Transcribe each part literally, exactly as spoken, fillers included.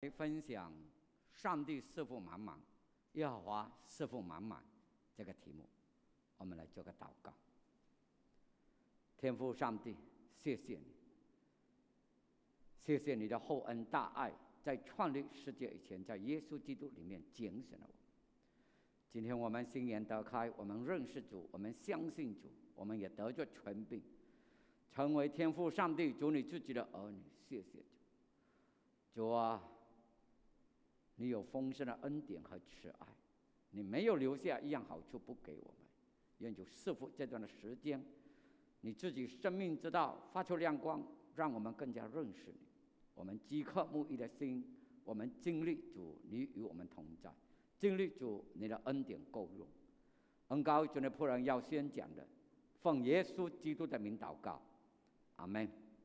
分享上帝是否满满，耶和华是否满满这个题目，我们来做个祷告。天父上帝，谢谢你，谢谢你的厚恩大爱，在创立世界以前，在耶稣基督里面拣选了我们。今天我们心眼得开，我们认识主，我们相信主，我们也得着权柄，成为天父上帝主你自己的儿女。谢谢主，主啊，你有丰盛的恩典和慈爱，你没有留下一样好处不给我们。愿主赐福这段的时间，你自己生命之道发出亮光，让我们更加认识你。我们饥渴慕义的心，我们经历主你与我们同在，经历主你的恩典够用。恩膏主的仆人要先讲的，奉耶稣基督的名祷告，阿们。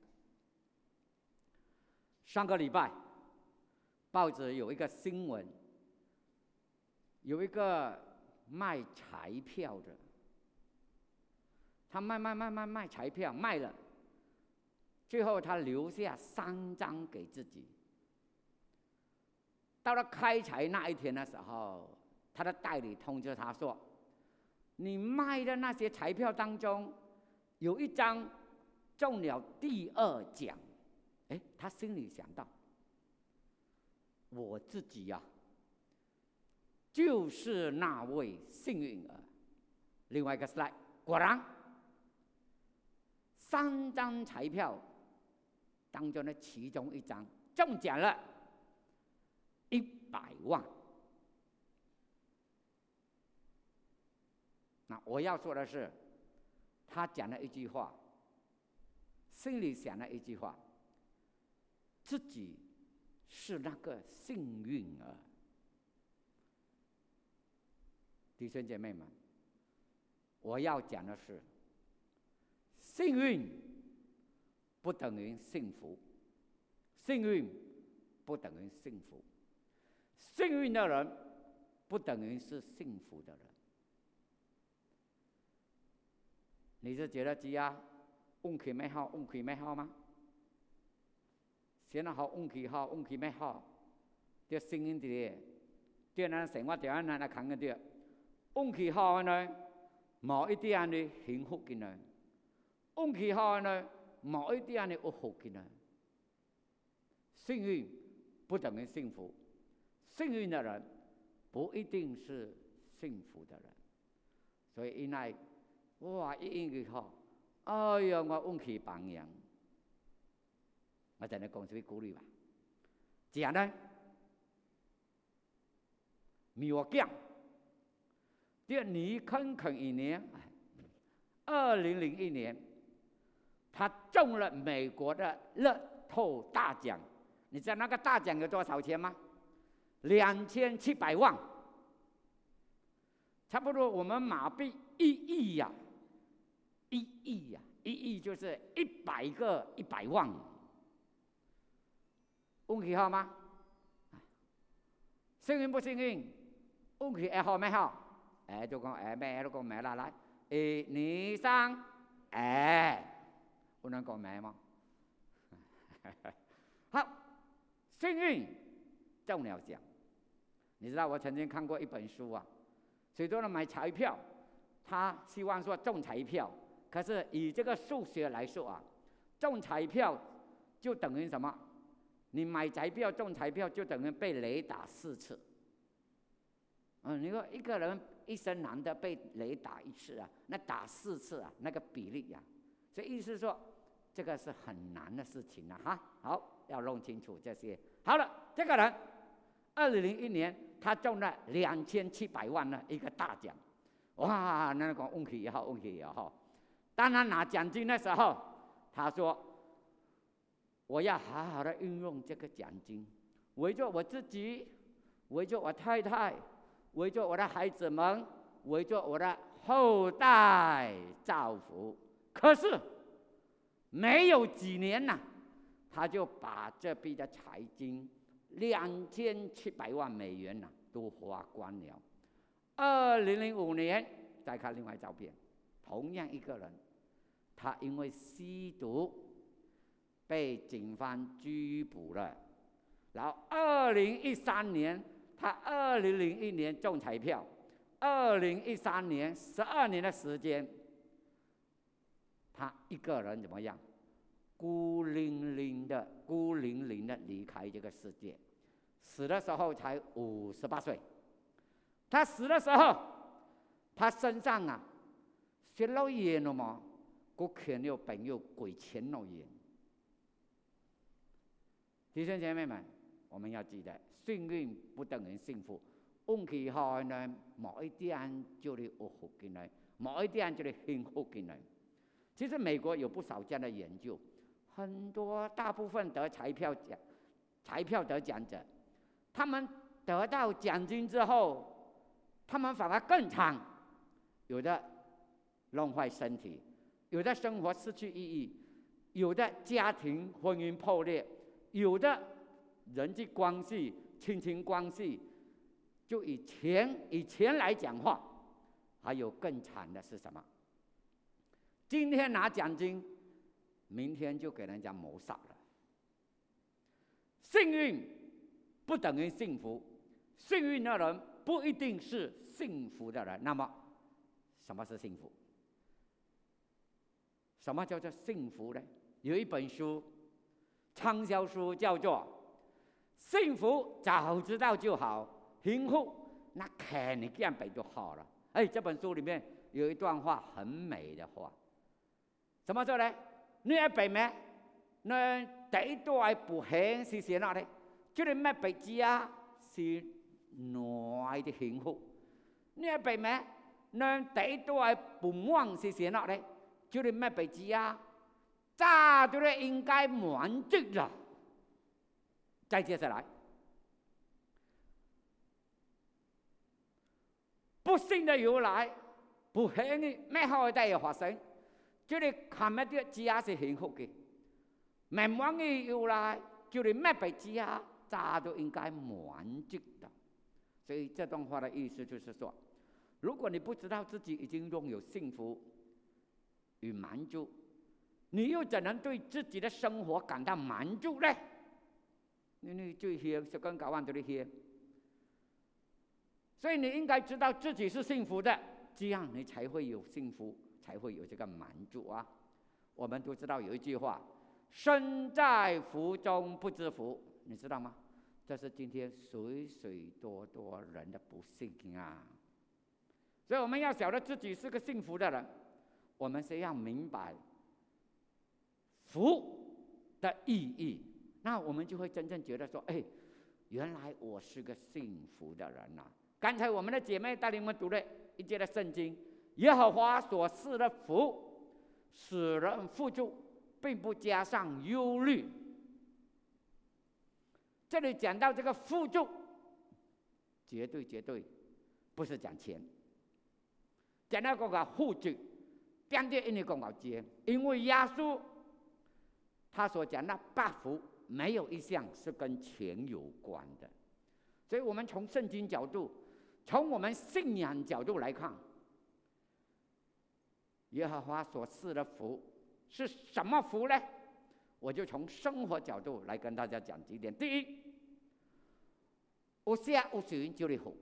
上个礼拜报纸有一个新闻，有一个卖彩票的，他卖卖卖卖卖彩票，卖了，最后他留下三张给自己。到了开彩那一天的时候，他的代理通知他说：“你卖的那些彩票当中，有一张中了第二奖。”哎，他心里想到，我自己呀、啊，就是那位幸运儿。另外一个 slide， 果然，三张彩票当中的其中一张中奖了一百万。那我要说的是，他讲了一句话，心里想了一句话，自己是那个幸运儿。弟兄姐妹们，我要讲的是，幸运不等于幸福，幸运不等于幸福，幸运的人不等于是幸福的人。你是觉得自己运气没好，运气没好吗？现在好运气好，运气没好，就幸运的，对咱生活对咱来看个对，运气好呢，冇一点的幸福嘅呢；运气好呢，冇一点的有福嘅呢。幸运不等于幸福，幸运的人不一定是幸福的人。所以因为哇，一运气好，哎呀，我运气榜样。我在那公司鼓励吧，这样呢，咪我讲，第二年坑坑一年，二零零一年，他中了美国的乐透大奖。你知道那个大奖有多少钱吗？两千七百万，差不多我们马币一亿呀，一亿呀，一亿就是一百个一百万。运气好吗？幸运不幸运？运气会好没好？哎，就讲哎咩都讲咩啦，来，一、二、三，哎，不能讲咩吗？好，幸运中了奖。你知道我曾经看过一本书啊，许多人买彩票，他希望说中彩票，可是以这个数学来说啊，中彩票就等于什么？你买彩票中彩票就等于被雷打四次。嗯，你说一个人一生难得被雷打一次啊，那打四次啊，那个比例啊，所以意思说这个是很难的事情啊哈。好，要弄清楚这些。好了，这个人二零零一年他中了两千七百万的一个大奖，哇，那个运气也好，运气也好。当他拿奖金的时候，他说：“我要好好的运用这个奖金，为着我自己，为着我太太，为着我的孩子们，为着我的后代造福。”可是没有几年呐、啊，他就把这笔的财金两千七百万美元呐、啊、都花光了。二零零五年，再看另外照片，同样一个人，他因为吸毒被警方拘捕了， 然后二零一三年，他二零零一年中彩票，二零一三年十二年的时间，他一个人怎么样？孤零零的、孤零零的离开这个世界，死的时候才五十八岁。他死的时候，他身上啊，血肉烟了嘛，我看有朋友鬼钱肉烟。弟兄姐妹们，我们要记得，幸运不等于幸福。运氣好呢，某一天就會有福進來，某一天就會幸福進來。其實美國有不少這樣的研究，很多大部分得彩票獎、彩票得獎者，他們得到獎金之後，他們反而更慘，有的弄壞身體，有的生活失去意義，有的家庭婚姻破裂，有的人際關係、親情關係，就以錢以錢來講話。還有更慘的是什麼？今天拿獎金，明天就給人家謀殺了。幸運不等於幸福，幸運的人不一定是幸福的人。那麼，什麼是幸福？什麼叫做幸福呢？有一本書，暢銷書叫做《幸福早知道就好》，幸福那看你見背就好了。哎，這本書裡面有一段話很美的話，怎麼說呢？你係背咩？你第一段不幸是寫哪呢？就是咩背字啊？是內的幸福。你係背咩？你第一段不忘是寫哪呢？就是咩背字啊？早就應該滿足了。再接下來，不幸的由來，不幸的美好的嘢發生，就你看乜啲字啊是幸福嘅；美滿嘅由來，就你咩背字啊，早就應該滿足的。所以這段話的意思就是說，如果你不知道自己已經擁有幸福與滿足，你又怎能對自己的生活感到滿足呢？你最險十根九萬都係險，所以你應該知道自己是幸福的，這樣你才會有幸福，才會有這個滿足啊！我們都知道有一句話：身在福中不知福，你知道嗎？這是今天許許多多人的不幸啊！所以我們要曉得自己是個幸福的人，我們先要明白福的意義，那我們就會真正覺得說，哎，原來我是個幸福的人啊！剛才我們的姐妹帶領我們讀了一節的聖經，耶和華所賜的福，使人富足，並不加上憂慮。這裡講到這個富足，絕對絕對不是講錢，講到嗰個富足，點點一定講到錢，因為耶穌他所講的八福，沒有一項是跟錢有關的。所以我們從聖經角度，從我們信仰角度來看，耶和華所賜的福是什麼福呢？我就從生活角度來跟大家講幾點。第一，有食有睡就是福，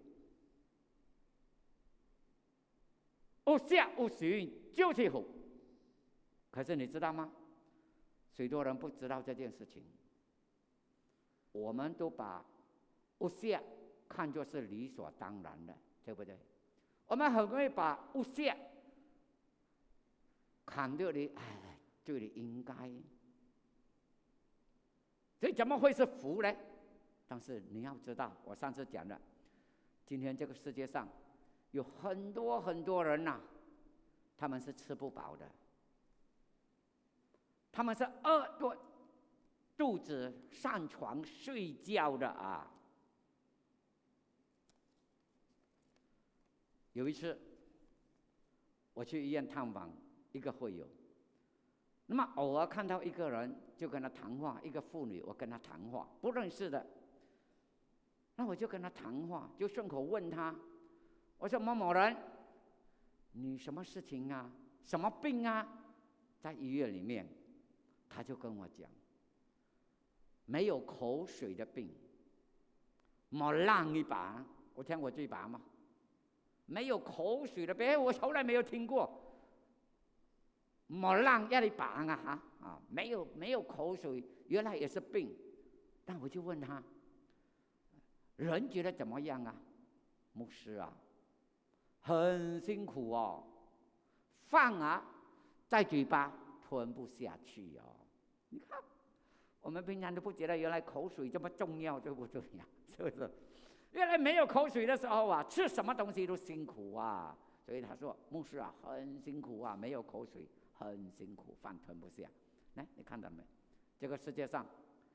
有食有睡就是福。可是你知道嗎？許多人不知道這件事情，我們都把有食看作是理所當然的，對不對？我們很容易把有食看作你，哎，對你應該。所以怎麼會是福呢？但是你要知道，我上次講了，今天這個世界上有很多很多人吶、啊，他們是吃不飽的，他們是餓肚肚子上床睡覺的啊。有一次，我去醫院探訪一個會友，那麼偶爾看到一個人，就跟他談話，一個婦女，我跟他談話，不認識的，那我就跟他談話，就順口問他，我說某某人，你什麼事情啊？什麼病啊？在醫院裡面，他就跟我講，沒有口水的病， 莫浪一把，我听过这把吗？没有口水的别，我从来没有听过。莫浪一把啊哈啊，没有没有口水，原来也是病。但我就问他，人觉得怎么样啊？牧师啊，很辛苦哦，饭啊在嘴巴吞不下去哦。你看，我们平常都不觉得原来口水这么重要，对不对呀？是不是？原来没有口水的时候啊，吃什么东西都辛苦啊。所以他说，牧师啊，很辛苦啊，没有口水。很辛苦，饭吞不下。来，你看到没？这个世界上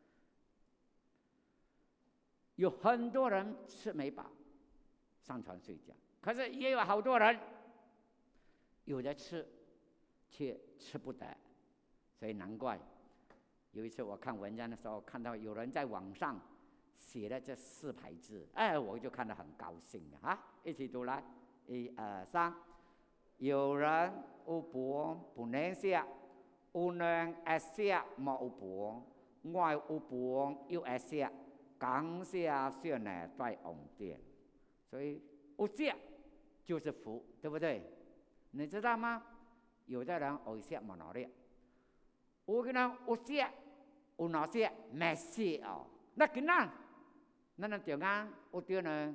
有很多人吃没饱，上床睡觉，可是也有好多人有的吃，却吃不得。所以难怪有一次我看文章的时候，看到有人在网上写了这四排字，哎，我就看得很高兴啊！一起读来，一二三。有人有飯不能食，有人愛食冇有飯，我有飯又愛食，感謝上來在恩典。所以有食就是福，对不对？你知道吗？有的人有食冇拿的，有的人有食有拿食沒食哦。那今日咱哋中間有啲人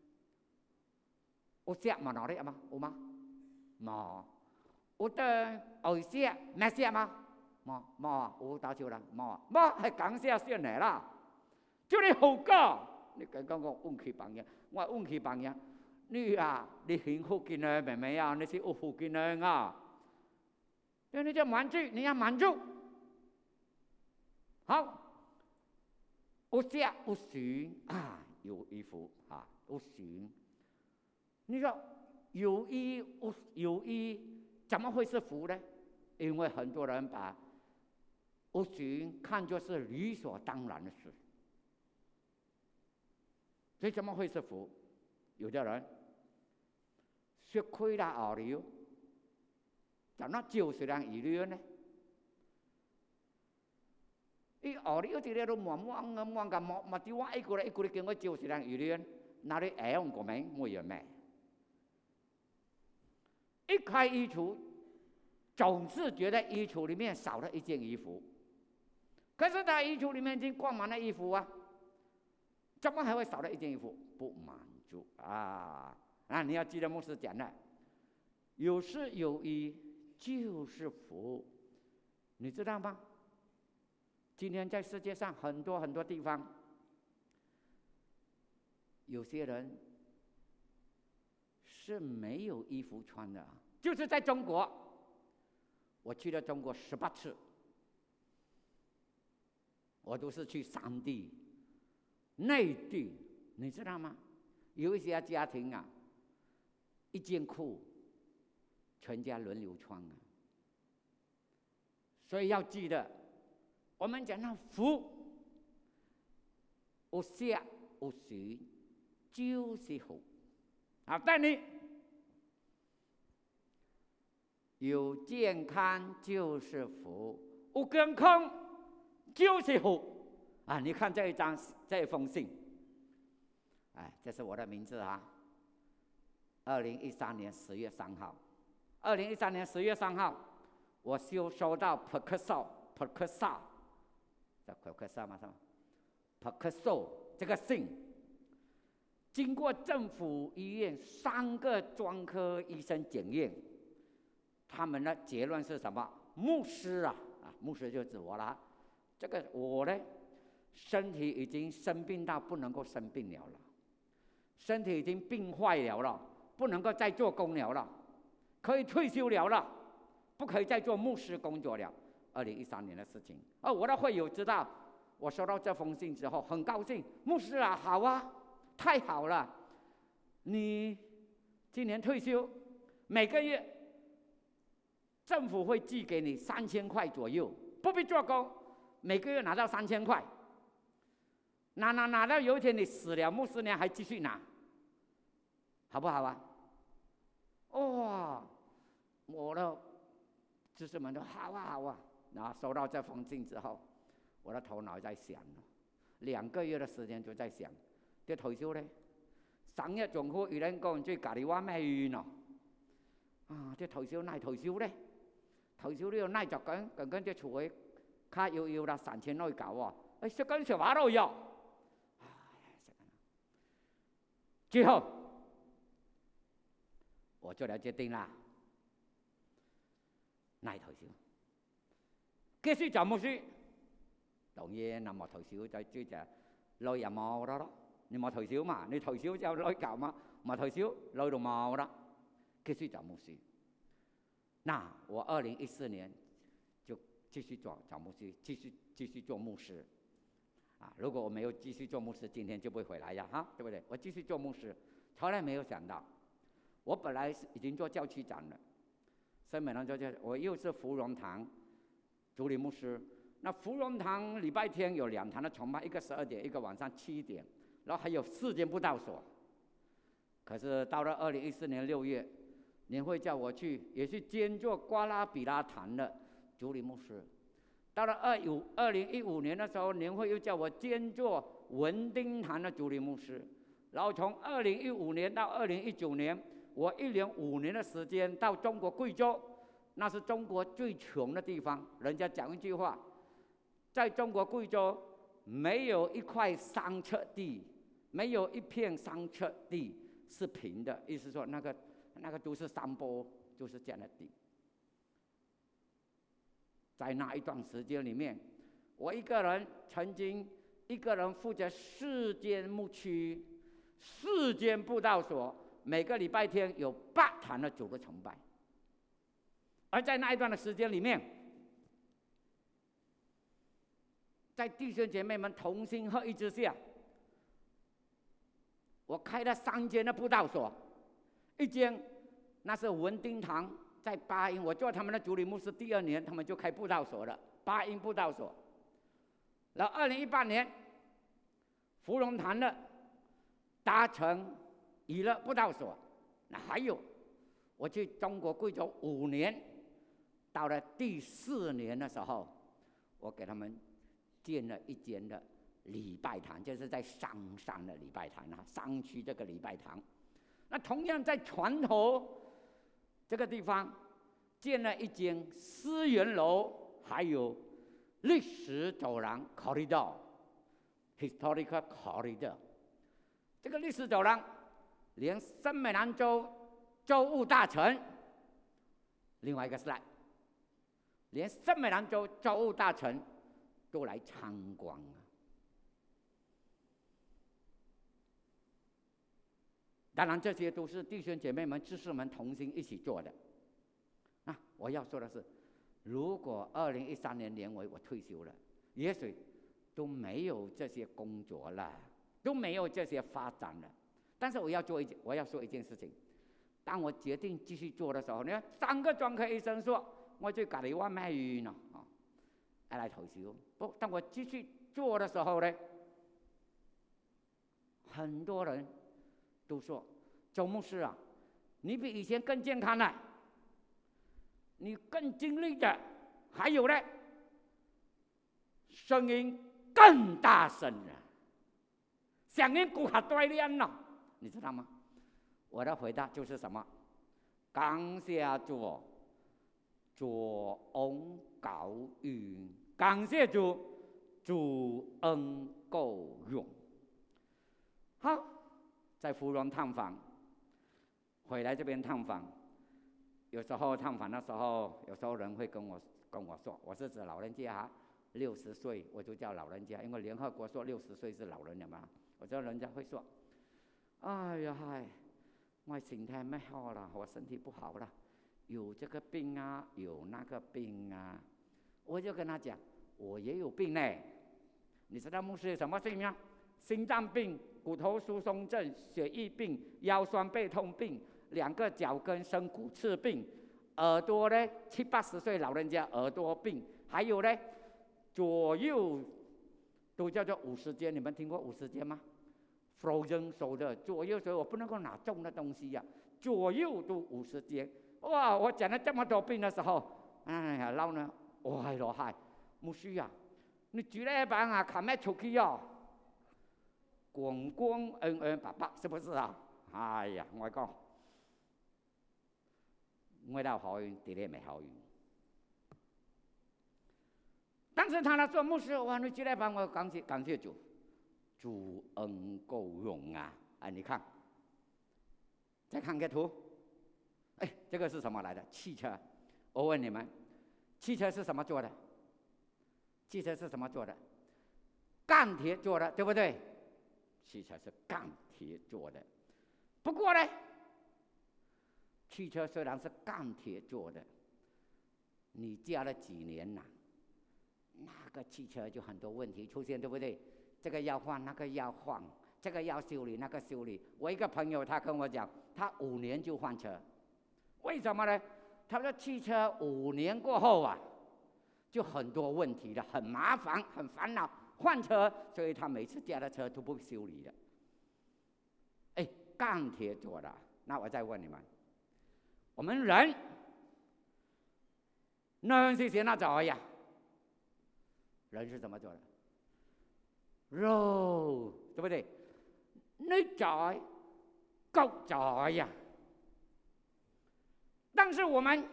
有食冇拿的嗎？有嗎？冇，有的有食沒食嗎？冇冇，有打招啦，冇冇係感謝上嚟啦。叫你好歌，你剛剛講運氣榜樣，我運氣榜樣，你啊，你幸福嘅人明唔明啊？你是有福嘅人啊，所以你就滿足，你要滿足。好，有食有選啊，有衣服啊，有選，你說。有衣有衣，怎么会是福呢？因为很多人把有寻看作是理所当然的事，所以怎么会是福？有的人吃亏了后了，怎么就是让疑虑呢？伊后了这个都忙忙啊忙个忙，嘛啲话一个来一个来叫我就是让疑虑，那里哎用个名没有咩？一开衣橱，总是觉得衣橱里面少了一件衣服，可是他衣橱里面已经挂满了衣服啊，怎么还会少了一件衣服？不满足啊！啊，你要记得牧师讲的，有事有衣就是福，你知道吗？今天在世界上很多很多地方，有些人是没有衣服穿的，就是在中国，我去了中国十八次，我都是去山地、内地，你知道吗？有一些家庭啊，一件裤，全家轮流穿啊。所以要记得，我们讲到福，有食有選就是福。好，带你有健康就是福，有健康就是福啊！你看这一张这一封信，哎，这是我的名字啊。二零一三年十月三号，二零一三年十月三号，我收收到普克绍普克绍，叫普克绍吗？是吗？普克绍这个信。经过政府医院三个专科医生检验，他们的结论是什么？牧师啊，啊，牧师就指我了。这个我呢，身体已经生病到不能够生病了了，身体已经病坏了了，不能够再做工了了，可以退休了了，不可以再做牧师工作了。二零一三年的事情，而我的会友知道，我收到这封信之后很高兴，牧师啊，好啊。太好了！你今年退休，每个月政府会寄给你三千块左右，不必做工，每个月拿到三千块。拿拿拿到有一天你死了，牧师娘还继续拿，好不好啊？哇！我的知识们都好啊好啊。然后收到这封信之后，我的头脑在想，两个月的时间就在想。 啲退休咧，省一政府有人講，即係隔離話咩院咯？啊，啲退休奈退休咧，退休呢個奈就緊，緊緊啲厝位卡要要啦，三千內搞喎，誒食緊食話都有。最後，我做了決定啦，奈退休，繼續做牧師。當然，那麼退休就追就來又冇得咯。你冇退休嘛？你退休就來搞嘛？冇退休來就冇啦。繼續做牧師。那我二零一四年就繼續做做牧師，繼續繼續做牧師。啊，如果我沒有繼續做牧師，今天就不會回來呀，哈，對不對？我繼續做牧師，從來沒有想到，我本來已經做教區長了，所以每年做教，我又是芙蓉堂主理牧師。那芙蓉堂禮拜天有兩堂的崇拜，一個十二點，一個晚上七點，然後還有四間布道所。可是到了二零一四年六月，年會叫我去，也是兼做瓜拉比拉堂的主理牧師。到了二五二零一五年的時候，年會又叫我兼做文丁堂的主理牧師。然後從二零一五年到二零一九年，我一連五年的時間到中國貴州，那是中國最窮的地方。人家講一句話，在中國貴州沒有一塊三尺地，沒有一片三尺地是平的，意思說那個那個都是山坡，就是這樣的地。在那一段時間裡面，我一個人曾經一個人負責四間牧區、四間布道所，每個禮拜天有八堂的主日崇拜。而在那一段的時間裡面，在弟兄姐妹們同心合意之下，我開了三間的布道所，一間那是文丁堂。在八英，我做他們的主理牧師第二年，他們就開布道所了，八英布道所。然後二零一八年，芙蓉堂的達成娛樂布道所。那還有，我去中國貴州五年，到了第四年的時候，我給他們建了一間的禮拜堂，就是在山上的禮拜堂啊，山區這個禮拜堂。那同樣在船頭這個地方建了一間思源樓，還有歷史走廊 corridor historical corridor。這個歷史走廊連森美蘭州州務大臣，另外一個 slide， 連森美蘭州州務大臣都來參觀啊。當然，這些都是弟兄姐妹們、知識們同心一起做的。啊，我要說的是，如果二零一三年年尾我退休了，也許都沒有這些工作了，都沒有這些發展了。但是我要做一件，我要說一件事情。當我決定繼續做的時候呢，三個專科醫生說，我最隔離話咩院啊？啊，要來退休。不，當我繼續做的時候呢，很多人都說，周牧師啊，你比以前更健康了，你更精力的，還有呢，聲音更大聲了，聲音骨骼鍛鍊了，你知道嗎？我的回答就是什麼？感謝主，主恩高遠，感謝主，主恩夠用。好，在芙蓉探訪，回來這邊探訪，有時候探訪的時候，有時候人會跟我跟我說，我是指老人家哈，六十歲我就叫老人家，因為聯合國說六十歲是老人了嘛。我知道人家會說，哎呀嗨，我身體沒好了，我身體不好了，有這個病啊，有那個病啊。我就跟他講，我也有病呢。你知道牧師有什麼病嗎？心臟病、骨頭疏鬆症、血液病、腰酸背痛病、兩個腳跟生骨刺病，耳朵呢七八十歲老人家耳朵病，還有呢左右都叫做五十肩，你們聽過五十肩嗎？ Frozen shoulder， 左右所以我不能夠拿重的東西呀、啊，左右都五十肩。哇！我講了這麼多病的時候，哎呀，老呢，哇羅嗨，牧師啊，你煮呢一班啊，琴日出去哦。 公公恩恩爸爸，是不是啊？哎呀，我讲，我到好运，地里没好运。但是他来做牧师，我你进来帮我感谢感谢主，主恩够用啊！哎，你看，再看个图，哎，这个是什么来的？汽车。我问你们，汽车是什么做的？汽车是什么做的？钢铁做的，对不对？汽车是钢铁做的。不过呢，汽车虽然是钢铁做的，你加了几年呐、啊？那个汽车就很多问题出现，对不对？这个要换，那个要换，这个要修理，那个修理。我一个朋友他跟我讲，他五年就换车，为什么呢？他说汽车五年过后啊，就很多问题了，很麻烦，很烦恼，换车，所以他每次加的车都不修理的。哎，钢铁做的，那我再问你们，我们人人是谁那找呀？人是怎么做的？肉，对不对？你宰，狗宰呀。但是我们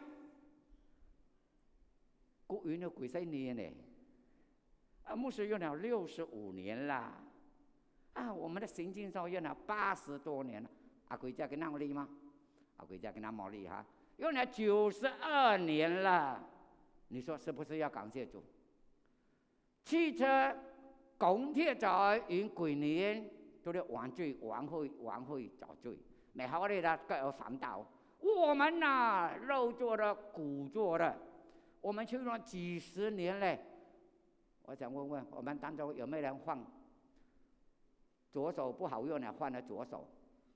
过完了几十年呢？啊，牧师用了六十五年啦。啊，我们的行经上用了八十多年了。阿贵家跟那么厉吗？阿贵家跟那么厉害，用了九十二年了。你说是不是要感谢主？汽车、港铁在用几年都在玩罪、玩会、玩会找罪，没好的啦，各有反倒。我们呐、啊，肉做的、骨做的，我们去了几十年嘞。我想问问，我们当中有没有人换左手不好用了，换了左手？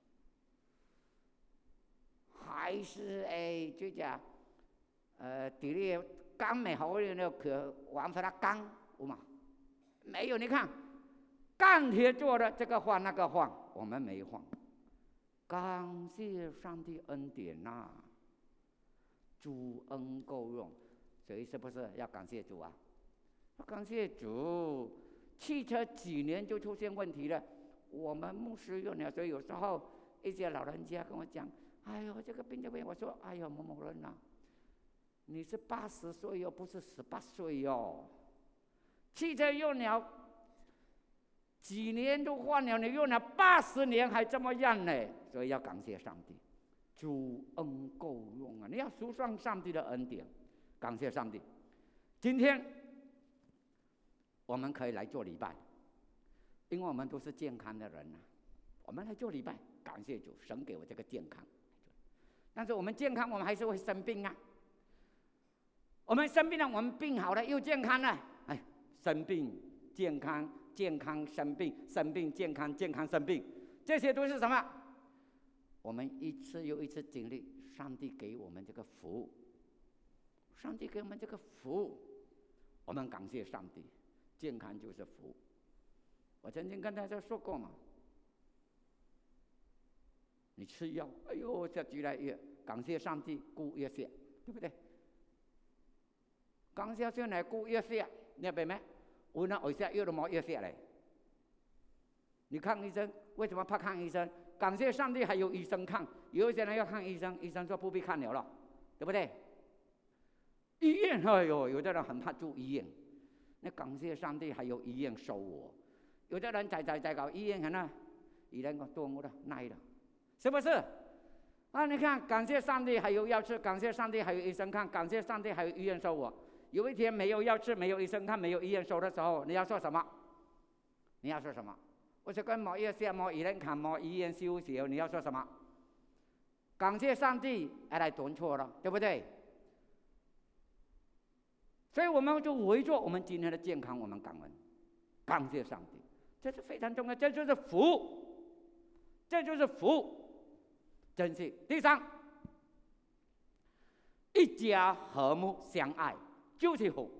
还是哎，就讲呃，底里钢没好用了，可玩出来钢。嘛，没有，你看，钢铁做的这个换那个换，我们没换。感谢上帝恩典呐、啊，主恩够用，所以是不是要感谢主啊？感谢主，汽车几年就出现问题了，我们牧师用了，所以有时候一些老人家跟我讲，哎呦，这个病这个病，我说，哎呦，某某人呐、啊，你是八十岁哟，不是十八岁哟。汽车用了几年都换了，你用了八十年还这么样呢？所以要感谢上帝，主恩够用啊！你要数算上帝的恩典，感谢上帝。今天我们可以来做礼拜，因为我们都是健康的人啊，我们来做礼拜，感谢主，神给我这个健康。但是我们健康，我们还是会生病啊。我们生病了，我们病好了又健康了，哎。生病、健康、健康生病、生病健康、健康生病，这些都是什么？我们一次又一次经历上帝给我们这个福，上帝给我们这个福，我们感谢上帝。健康就是福。我曾经跟大家说过嘛，你吃药，哎呦，这越来越感谢上帝，顾越些，对不对？感谢上帝顾越些。你明白没？我那耳塞药都没药下来。你看医生，为什么怕看医生？感谢上帝还有医生看。有一些人要看医生，医生说不必看了了，对不对？医院，哎呦，有的人很怕住医院。那感谢上帝还有医院收我。有的人在在在搞医院，看那医生讲多我的耐了，是不是？啊，你看，感谢上帝还有药吃，感谢上帝还有医生看，感谢上帝还有医院收我。有一天没有药吃，没有医生看，没有医院收的时候，你要说什么？你要说什么？我说跟冇药吃、冇医院看、冇医院收时候，你要说什么？感谢上帝，哎，来顿错了，对不对？所以我们就围着我们今天的健康，我们感恩，感谢上帝，这是非常重要，这就是福，这就是福，真是。第三，一家和睦相爱。就是福，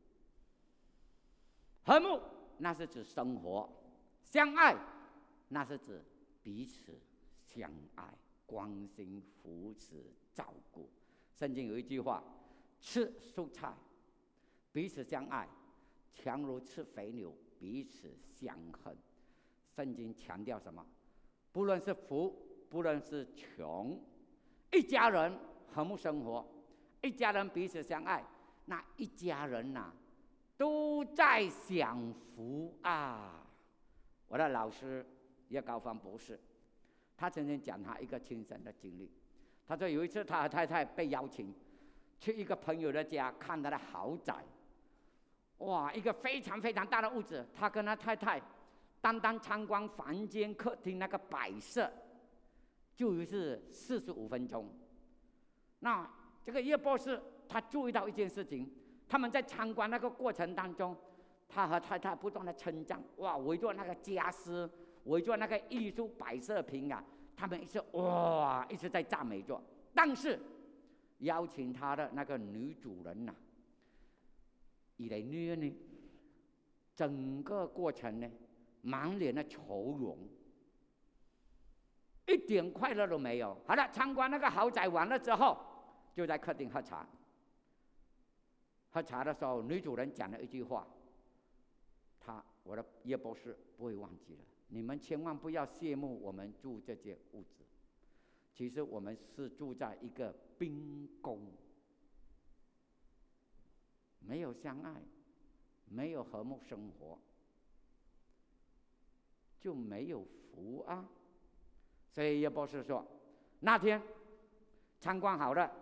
和睦那是指生活，相爱那是指彼此相爱、关心、扶持、照顾。圣经有一句话：吃蔬菜，彼此相爱，强如吃肥牛，彼此相恨。 圣经强调什么？不论是富，不论是穷，一家人和睦生活，一家人彼此相爱，那一家人呐、啊，都在享福啊！我的老师叶高芳博士，他曾经讲他一个亲身的经历。他说有一次他和太太被邀请去一个朋友的家看他的豪宅，哇，一个非常非常大的屋子。他跟他太太单单参观房间、客厅那个摆设，就是四十五分钟。那这个叶博士他注意到一件事情，他们在参观那个过程当中，他和太太不断的称赞，哇，围着那个家私，围着那个艺术摆设品啊，他们一直哇一直在赞美着。但是邀请他的那个女主人呐、啊，一来女呢，整个过程呢，满脸的愁容，一点快乐都没有。好了，参观那个豪宅完了之后，就在客厅喝茶。喝茶的时候，女主人讲了一句话，他我的叶博士不会忘记了。你们千万不要羡慕我们住这间屋子，其实我们是住在一个冰宫，没有相爱，没有和睦生活，就没有福啊。所以叶博士说，那天参观好了，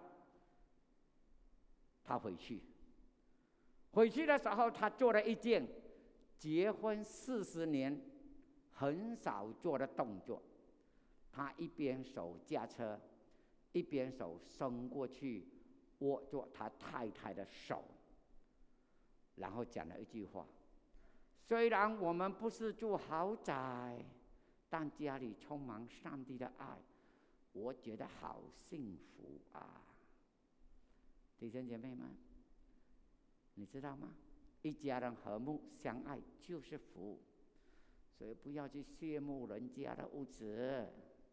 他回去，回去的时候，他做了一件结婚四十年很少做的动作。他一边手驾车，一边手伸过去握住他太太的手，然后讲了一句话：虽然我们不是住豪宅，但家里充满上帝的爱，我觉得好幸福啊！弟兄姐妹们，你知道吗？一家人和睦相爱就是福，所以不要去羡慕人家的屋子。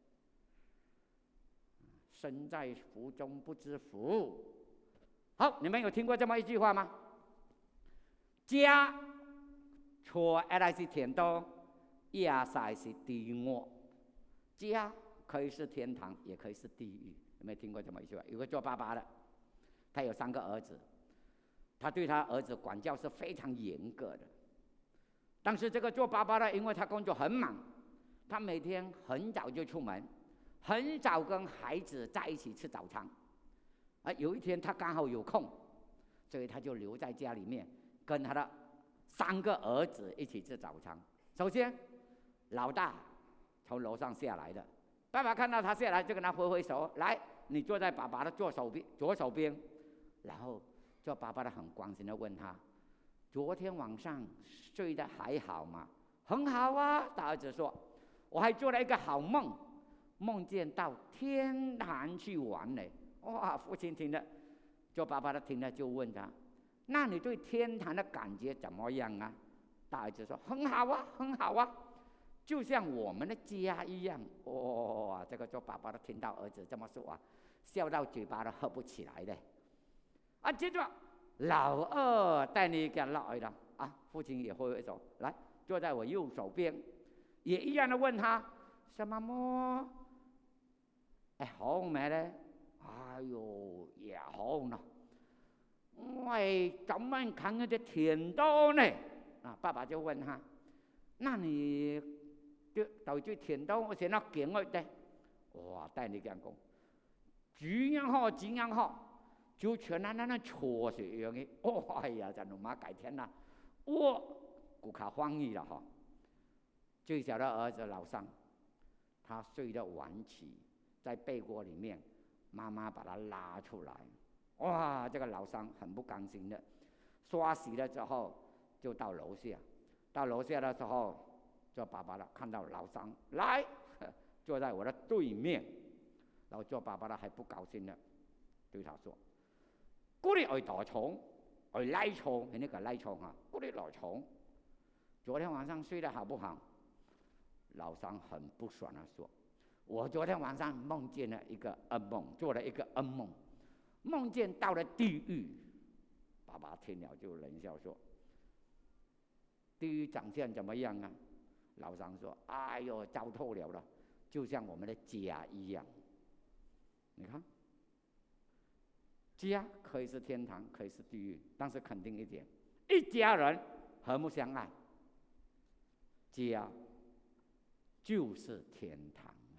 身在福中不知福。好，你们有听过这么一句话吗？家错爱来是天堂，也才是地狱。家可以是天堂，也可以是地狱。有没有听过这么一句话？有个做爸爸的，他有三个儿子，他对他儿子管教是非常严格的。但是这个做爸爸的，因为他工作很忙，他每天很早就出门，很早跟孩子在一起吃早餐。啊，有一天他刚好有空，所以他就留在家里面，跟他的三个儿子一起吃早餐。首先，老大从楼上下来的，爸爸看到他下来，就跟他挥挥手，来，你坐在爸爸的左手边，左手边。然后做爸爸的很关心的问他：昨天晚上睡得还好吗？很好啊，大儿子说，我还做了一个好梦，梦见到天堂去玩呢。哇，父亲听了，做爸爸的听了就问他：那你对天堂的感觉怎么样啊？大儿子说：很好啊，很好啊，就像我们的家一样。哇，这个做爸爸的听到儿子这么说啊，笑到嘴巴都合不起来的。啊，接着老二带你给老二了啊，父亲也挥挥手，来坐在我右手边，也一样的问他：什么么？哎，好咩咧？哎呦，也好呢。喂，怎么看那个天堂呢？啊，爸爸就问他：那你对到最天堂我先要见我的？哇，带你这样讲，怎样好，怎样好。就全然那那错是一样的。哦，哎呀，咱龙妈改天啦，我顾卡欢喜了哈。最小的儿子老三，他睡得晚起，在被窝里面，妈妈把他拉出来。哇，这个老三很不甘心的，刷洗了之后就到楼下。到楼下的时候，做爸爸的看到老三来坐在我的对面，然后做爸爸的还不高兴的对他说：嗰啲愛打床，愛拉床，那个拉床啊，嗰啲老床。昨天晚上睡得好不好？老三很不爽的说：我昨天晚上梦见了一个噩梦，做了一个噩梦，梦见到了地狱。爸爸听了就冷笑说：地狱长相怎么样啊？ 老张说：“哎呦，糟透了了，就像我们的家一样。你看，家可以是天堂，可以是地狱，但是肯定一点，一家人和睦相爱，家就是天堂啊。”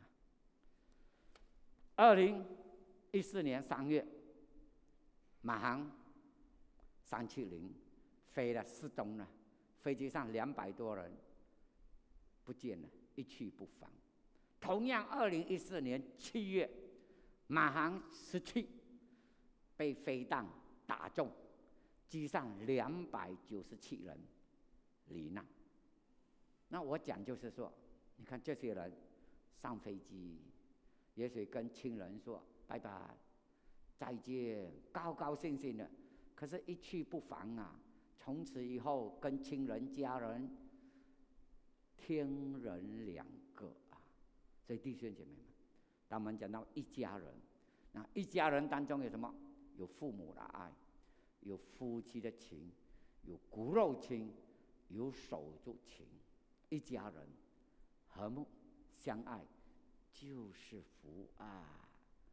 二零一四年三月，马航三七零飞了失踪了，飞机上两百多人不见了，一去不返。同样，二零一四年七月，马航十七被飞弹打中，机上两百九十七人罹难。那我讲就是说，你看这些人上飞机，也许跟亲人说拜拜、再见，高高兴兴的，可是一去不返啊！从此以后，跟亲人家人天人两个啊！所以弟兄姐妹们，当我们讲到一家人，那一家人当中有什么？有父母的爱，有夫妻的情，有骨肉情，有手足情。一家人和睦相爱就是福啊！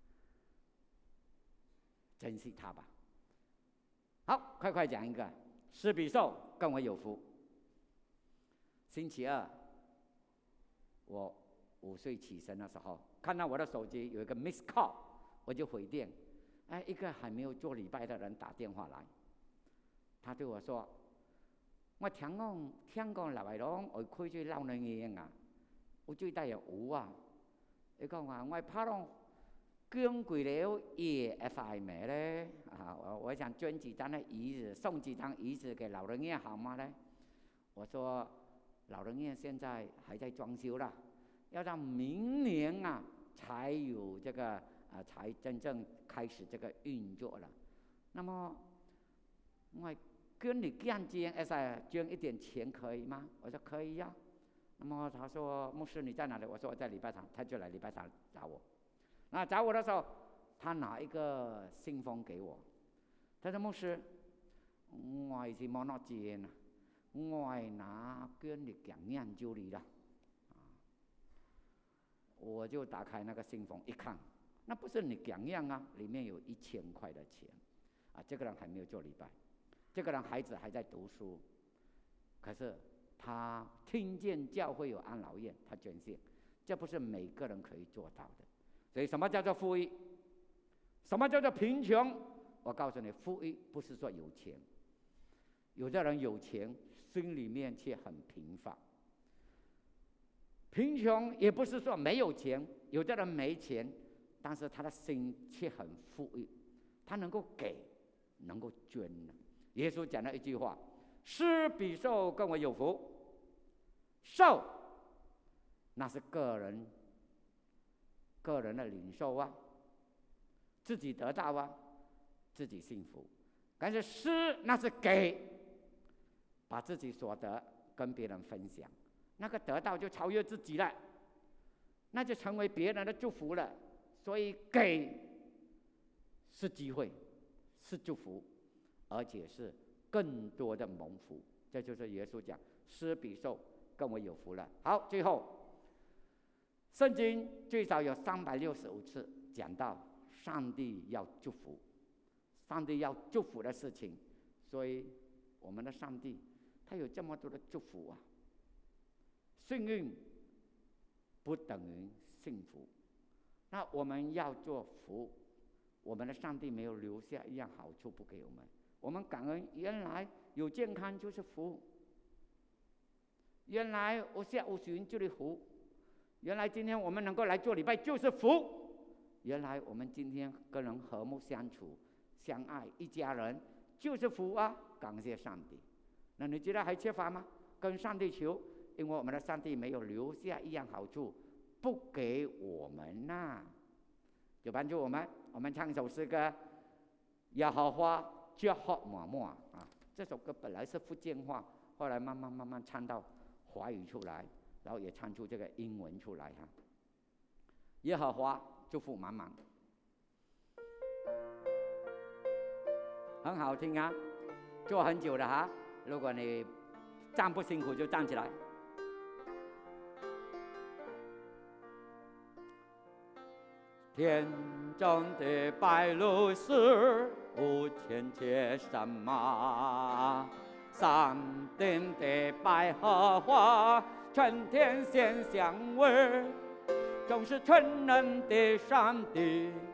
珍惜它吧。好，快快讲一个，施比受更为有福。星期二，我五岁起身的时候，看到我的手机有一个 miss call， 我就回电。哎，一个还没有做礼拜的人打电话来，他对我说：“我聽講聽講劉慧朗我開咗老人院啊，我最大有有啊。你講話我怕攏捐貴了也phải咩咧？啊，我我想捐幾張的椅子，送幾張椅子給老人院好嗎咧？我說老人院現在還在裝修啦，要到明年啊才有這個啊才真正開始這個運作了。那麼我捐你間間，哎，捐一點錢可以嗎？我說可以呀、啊。那麼他說牧師你在哪裡？我說我在禮拜堂，他就來禮拜堂找我。那找我的時候，他拿一個信封給我，他說牧師，我是冇拿錢啊，我拿捐你講研究你了。我就打開那個信封一看，那不是你講樣啊，裡面有一千塊的錢啊。這個人還沒有做禮拜。這個人孩子還在讀書，可是他聽見教會有安老院，他捐獻，這不是每個人可以做到的。所以什麼叫做富裕？什麼叫做貧窮？我告訴你，富裕不是說有錢，有的人有錢，心裡面卻很貧乏；貧窮也不是說沒有錢，有的人沒錢，但是他的心卻很富裕，他能夠給，能夠捐。耶穌講了一句話：施比受更為有福。受，那是個人個人的領受啊，自己得到啊，自己幸福。但是施，那是給，把自己所得跟別人分享，那個得到就超越自己了，那就成為別人的祝福了。所以給是機會，是祝福，而且是更多的蒙福。這就是耶穌講施比受更為有福了。好，最後聖經最少有三百六十五次講到上帝要祝福，上帝要祝福的事情。所以我們的上帝他有這麼多的祝福啊。幸運不等於幸福，那我們要做福，我們的上帝沒有留下一樣好處不給我們。我們感恩，原來有健康就是福，原來我下午巡就是福，原來今天我們能夠來做禮拜就是福，原來我們今天跟人和睦相處相愛一家人就是福啊！感謝上帝。那你覺得還缺乏嗎？跟上帝求，因為我們的上帝沒有留下一樣好處不給我們呐、啊，就幫助我們。我們唱一首詩歌，耶和華祝福我們啊！這首歌本來是福建話，後來慢慢慢慢唱到華語出來，然後也唱出這個英文出來哈。耶和華祝福滿滿，很好聽啊！做很久了哈，如果你站不辛苦就站起來。 田中的白鹭鸶，无牵结山马；山顶的百合花，春天鲜香味，总是春人的上帝。